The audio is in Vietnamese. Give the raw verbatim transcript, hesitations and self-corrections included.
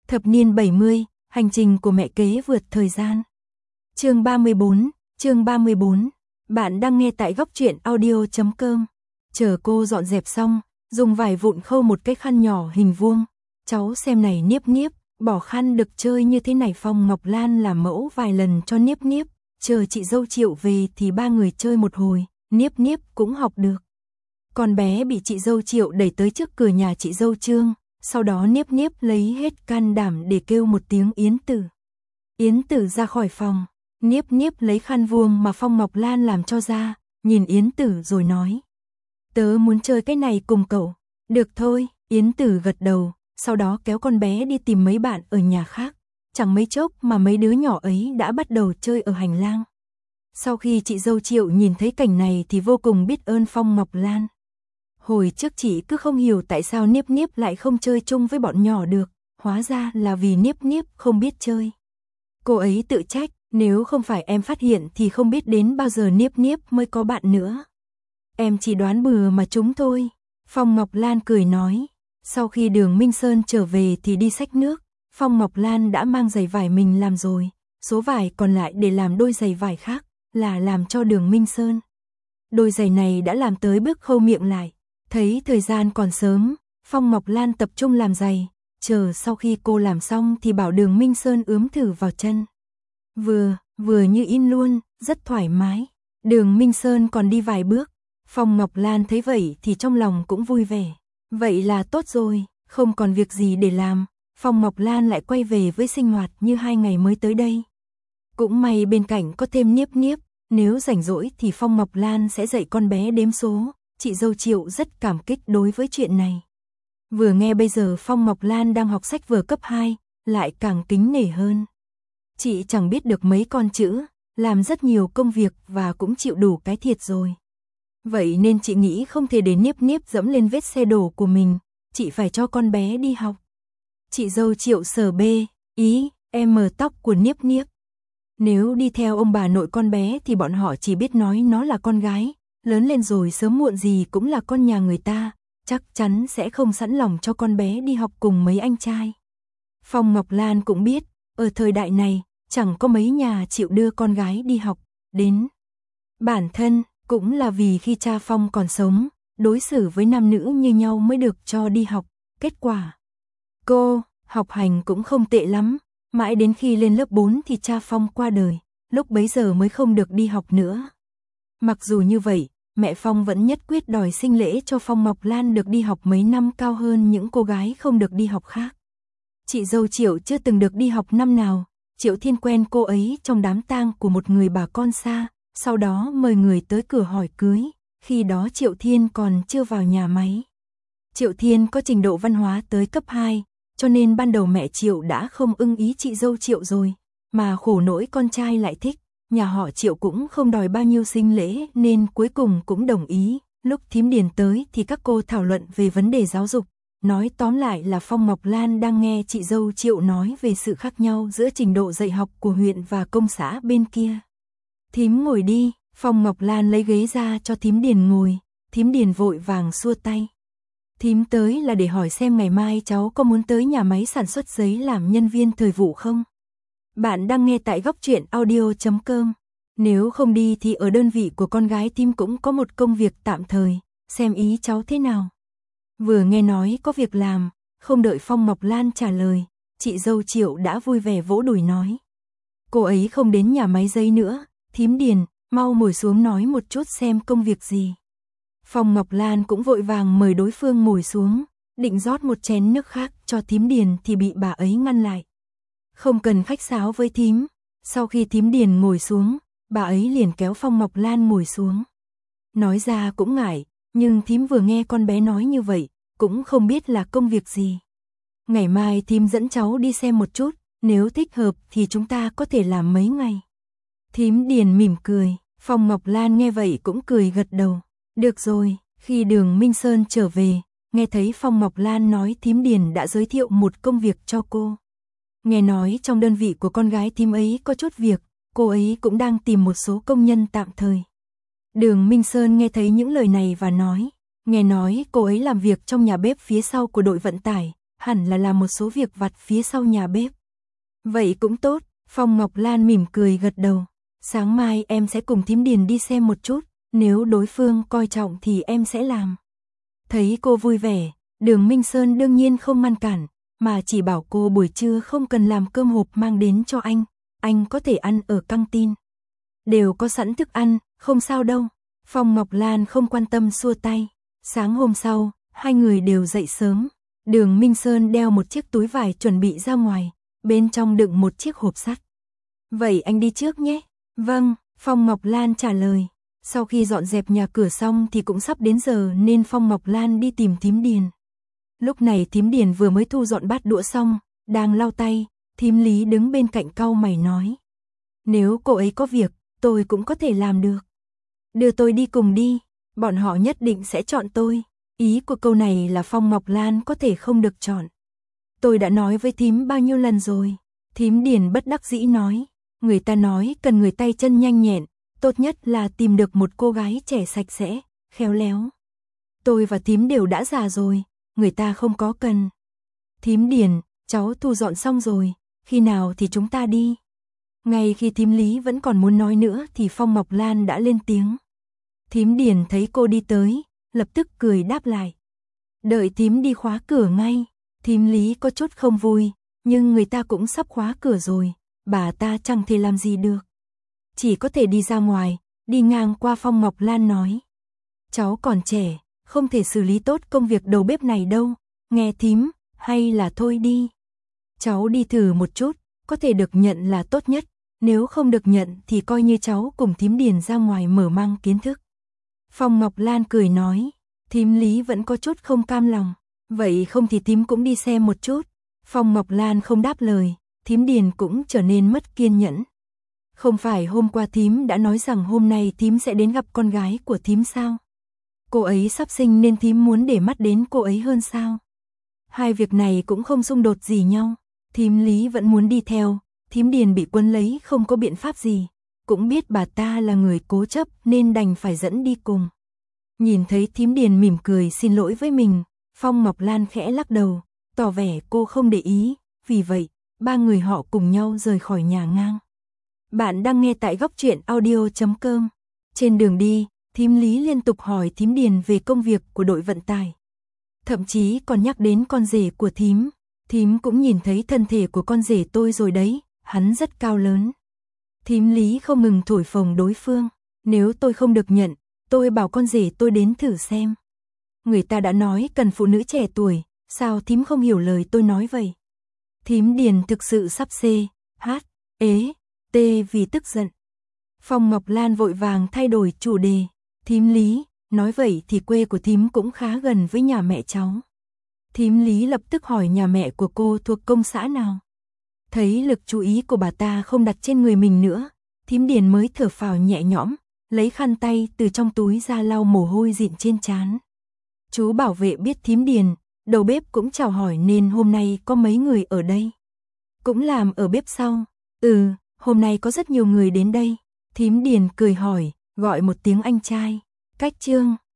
Thập niên bảy mươi, hành trình của mẹ kế vượt thời gian. Chương ba mươi bốn, chương ba mươi bốn. Bạn đang nghe tại góc truyện audio chấm com. Chờ cô dọn dẹp xong, dùng vải vụn khâu một cái khăn nhỏ hình vuông. Cháu xem này Niếp Niếp, bỏ khăn được chơi như thế này. Phong Ngọc Lan làm mẫu vài lần cho Niếp Niếp, chờ chị dâu Triệu về thì ba người chơi một hồi, Niếp Niếp cũng học được. Con bé bị chị dâu Triệu đẩy tới trước cửa nhà chị dâu Trương, sau đó Niếp Niếp lấy hết can đảm để kêu một tiếng Yến Tử. Yến Tử ra khỏi phòng, Niếp Niếp lấy khăn vuông mà Phong Ngọc Lan làm cho ra, nhìn Yến Tử rồi nói: "Tớ muốn chơi cái này cùng cậu." "Được thôi." Yến Tử gật đầu, sau đó kéo con bé đi tìm mấy bạn ở nhà khác. Chẳng mấy chốc mà mấy đứa nhỏ ấy đã bắt đầu chơi ở hành lang. Sau khi chị dâu Triệu nhìn thấy cảnh này thì vô cùng biết ơn Phong Ngọc Lan. Hồi trước chị cứ không hiểu tại sao Niếp Niếp lại không chơi chung với bọn nhỏ được, hóa ra là vì Niếp Niếp không biết chơi. Cô ấy tự trách, nếu không phải em phát hiện thì không biết đến bao giờ Niếp Niếp mới có bạn nữa. Em chỉ đoán bừa mà chúng thôi. Phong Ngọc Lan cười nói. Sau khi Đường Minh Sơn trở về thì đi xách nước, Phong Ngọc Lan đã mang giày vải mình làm rồi, số vải còn lại để làm đôi giày vải khác, là làm cho Đường Minh Sơn. Đôi giày này đã làm tới bước khâu miệng lại. Thấy thời gian còn sớm, Phong Ngọc Lan tập trung làm giày, chờ sau khi cô làm xong thì bảo Đường Minh Sơn ướm thử vào chân. Vừa, vừa như in luôn, rất thoải mái. Đường Minh Sơn còn đi vài bước, Phong Ngọc Lan thấy vậy thì trong lòng cũng vui vẻ. Vậy là tốt rồi, không còn việc gì để làm, Phong Ngọc Lan lại quay về với sinh hoạt như hai ngày mới tới đây. Cũng may bên cạnh có thêm Niếp Niếp, nếu rảnh rỗi thì Phong Ngọc Lan sẽ dạy con bé đếm số. Chị dâu Triệu rất cảm kích đối với chuyện này. Vừa nghe bây giờ Phong Ngọc Lan đang học sách vở cấp hai, lại càng kính nể hơn. Chị chẳng biết được mấy con chữ, làm rất nhiều công việc và cũng chịu đủ cái thiệt rồi. Vậy nên chị nghĩ không thể để Niếp Niếp dẫm lên vết xe đổ của mình, chị phải cho con bé đi học. Chị dâu Triệu sờ bê, ý, em mờ tóc của Niếp Niếp. Nếu đi theo ông bà nội con bé thì bọn họ chỉ biết nói nó là con gái. Lớn lên rồi sớm muộn gì cũng là con nhà người ta, chắc chắn sẽ không sẵn lòng cho con bé đi học cùng mấy anh trai. Phong Ngọc Lan cũng biết, ở thời đại này, chẳng có mấy nhà chịu đưa con gái đi học, đến. Bản thân, cũng là vì khi cha Phong còn sống, đối xử với nam nữ như nhau mới được cho đi học, kết quả. Cô, học hành cũng không tệ lắm, mãi đến khi lên lớp bốn thì cha Phong qua đời, lúc bấy giờ mới không được đi học nữa. Mặc dù như vậy, mẹ Phong vẫn nhất quyết đòi sinh lễ cho Phong Ngọc Lan được đi học mấy năm cao hơn những cô gái không được đi học khác. Chị dâu Triệu chưa từng được đi học năm nào, Triệu Thiên quen cô ấy trong đám tang của một người bà con xa, sau đó mời người tới cửa hỏi cưới, khi đó Triệu Thiên còn chưa vào nhà máy. Triệu Thiên có trình độ văn hóa tới cấp hai, cho nên ban đầu mẹ Triệu đã không ưng ý chị dâu Triệu rồi, mà khổ nỗi con trai lại thích. Nhà họ Triệu cũng không đòi bao nhiêu sinh lễ nên cuối cùng cũng đồng ý. Lúc thím Điền tới thì các cô thảo luận về vấn đề giáo dục. Nói tóm lại là Phong Ngọc Lan đang nghe chị dâu Triệu nói về sự khác nhau giữa trình độ dạy học của huyện và công xã bên kia. Thím ngồi đi, Phong Ngọc Lan lấy ghế ra cho thím Điền ngồi. Thím Điền vội vàng xua tay. Thím tới là để hỏi xem ngày mai cháu có muốn tới nhà máy sản xuất giấy làm nhân viên thời vụ không? Bạn đang nghe tại góc truyện audio chấm com. Nếu không đi thì ở đơn vị của con gái thím cũng có một công việc tạm thời, xem ý cháu thế nào. Vừa nghe nói có việc làm, không đợi Phong Ngọc Lan trả lời, chị dâu Triệu đã vui vẻ vỗ đùi nói. Cô ấy không đến nhà máy giấy nữa, thím Điền, mau ngồi xuống nói một chút xem công việc gì. Phong Ngọc Lan cũng vội vàng mời đối phương ngồi xuống, định rót một chén nước khác cho thím Điền thì bị bà ấy ngăn lại. Không cần khách sáo với thím. Sau khi thím Điền ngồi xuống, bà ấy liền kéo Phong Ngọc Lan ngồi xuống. Nói ra cũng ngại, nhưng thím vừa nghe con bé nói như vậy, cũng không biết là công việc gì. Ngày mai thím dẫn cháu đi xem một chút, nếu thích hợp thì chúng ta có thể làm mấy ngày. Thím Điền mỉm cười, Phong Ngọc Lan nghe vậy cũng cười gật đầu. Được rồi, khi Đường Minh Sơn trở về, nghe thấy Phong Ngọc Lan nói thím Điền đã giới thiệu một công việc cho cô. Nghe nói trong đơn vị của con gái thím ấy có chút việc, cô ấy cũng đang tìm một số công nhân tạm thời. Đường Minh Sơn nghe thấy những lời này và nói, nghe nói cô ấy làm việc trong nhà bếp phía sau của đội vận tải, hẳn là làm một số việc vặt phía sau nhà bếp. Vậy cũng tốt, Phong Ngọc Lan mỉm cười gật đầu. Sáng mai em sẽ cùng thím Điền đi xem một chút, nếu đối phương coi trọng thì em sẽ làm. Thấy cô vui vẻ, Đường Minh Sơn đương nhiên không ngăn cản, mà chỉ bảo cô buổi trưa không cần làm cơm hộp mang đến cho anh, anh có thể ăn ở căng tin. Đều có sẵn thức ăn, không sao đâu. Phong Ngọc Lan không quan tâm xua tay. Sáng hôm sau, hai người đều dậy sớm. Đường Minh Sơn đeo một chiếc túi vải chuẩn bị ra ngoài, bên trong đựng một chiếc hộp sắt. Vậy anh đi trước nhé. Vâng, Phong Ngọc Lan trả lời. Sau khi dọn dẹp nhà cửa xong thì cũng sắp đến giờ nên Phong Ngọc Lan đi tìm thím Điền. Lúc này thím Điền vừa mới thu dọn bát đũa xong, đang lau tay, thím Lý đứng bên cạnh cau mày nói. Nếu cô ấy có việc, tôi cũng có thể làm được. Đưa tôi đi cùng đi, bọn họ nhất định sẽ chọn tôi. Ý của câu này là Phong Ngọc Lan có thể không được chọn. Tôi đã nói với thím bao nhiêu lần rồi. Thím Điền bất đắc dĩ nói. Người ta nói cần người tay chân nhanh nhẹn, tốt nhất là tìm được một cô gái trẻ sạch sẽ, khéo léo. Tôi và thím đều đã già rồi, người ta không có cần. Thím Điền, cháu thu dọn xong rồi, khi nào thì chúng ta đi? Ngay khi thím Lý vẫn còn muốn nói nữa thì Phong Ngọc Lan đã lên tiếng. Thím Điền thấy cô đi tới, lập tức cười đáp lại. Đợi thím đi khóa cửa ngay. Thím Lý có chút không vui, nhưng người ta cũng sắp khóa cửa rồi, bà ta chẳng thể làm gì được. Chỉ có thể đi ra ngoài, đi ngang qua Phong Ngọc Lan nói. Cháu còn trẻ, không thể xử lý tốt công việc đầu bếp này đâu, nghe thím, hay là thôi đi. Cháu đi thử một chút, có thể được nhận là tốt nhất, nếu không được nhận thì coi như cháu cùng thím Điền ra ngoài mở mang kiến thức. Phong Ngọc Lan cười nói, thím Lý vẫn có chút không cam lòng, vậy không thì thím cũng đi xem một chút. Phong Ngọc Lan không đáp lời, thím Điền cũng trở nên mất kiên nhẫn. Không phải hôm qua thím đã nói rằng hôm nay thím sẽ đến gặp con gái của thím sao? Cô ấy sắp sinh nên thím muốn để mắt đến cô ấy hơn sao? Hai việc này cũng không xung đột gì nhau, thím Lý vẫn muốn đi theo, thím Điền bị quấn lấy không có biện pháp gì, cũng biết bà ta là người cố chấp nên đành phải dẫn đi cùng. Nhìn thấy thím Điền mỉm cười xin lỗi với mình, Phong Ngọc Lan khẽ lắc đầu, tỏ vẻ cô không để ý, vì vậy, ba người họ cùng nhau rời khỏi nhà ngang. Bạn đang nghe tại góc truyện audio chấm com. Trên đường đi, thím Lý liên tục hỏi thím Điền về công việc của đội vận tải. Thậm chí còn nhắc đến con rể của thím. Thím cũng nhìn thấy thân thể của con rể tôi rồi đấy, hắn rất cao lớn. Thím Lý không ngừng thổi phồng đối phương. Nếu tôi không được nhận, tôi bảo con rể tôi đến thử xem. Người ta đã nói cần phụ nữ trẻ tuổi, sao thím không hiểu lời tôi nói vậy? Thím Điền thực sự sắp xê, hát, ế, tê vì tức giận. Phong Ngọc Lan vội vàng thay đổi chủ đề. Thím Lý, nói vậy thì quê của thím cũng khá gần với nhà mẹ cháu. Thím Lý lập tức hỏi nhà mẹ của cô thuộc công xã nào. Thấy lực chú ý của bà ta không đặt trên người mình nữa, thím Điền mới thở phào nhẹ nhõm, lấy khăn tay từ trong túi ra lau mồ hôi dịn trên trán. Chú bảo vệ biết thím Điền, đầu bếp cũng chào hỏi nên hôm nay có mấy người ở đây. Cũng làm ở bếp sau. Ừ, hôm nay có rất nhiều người đến đây. Thím Điền cười hỏi, gọi một tiếng anh trai. Cách Trương.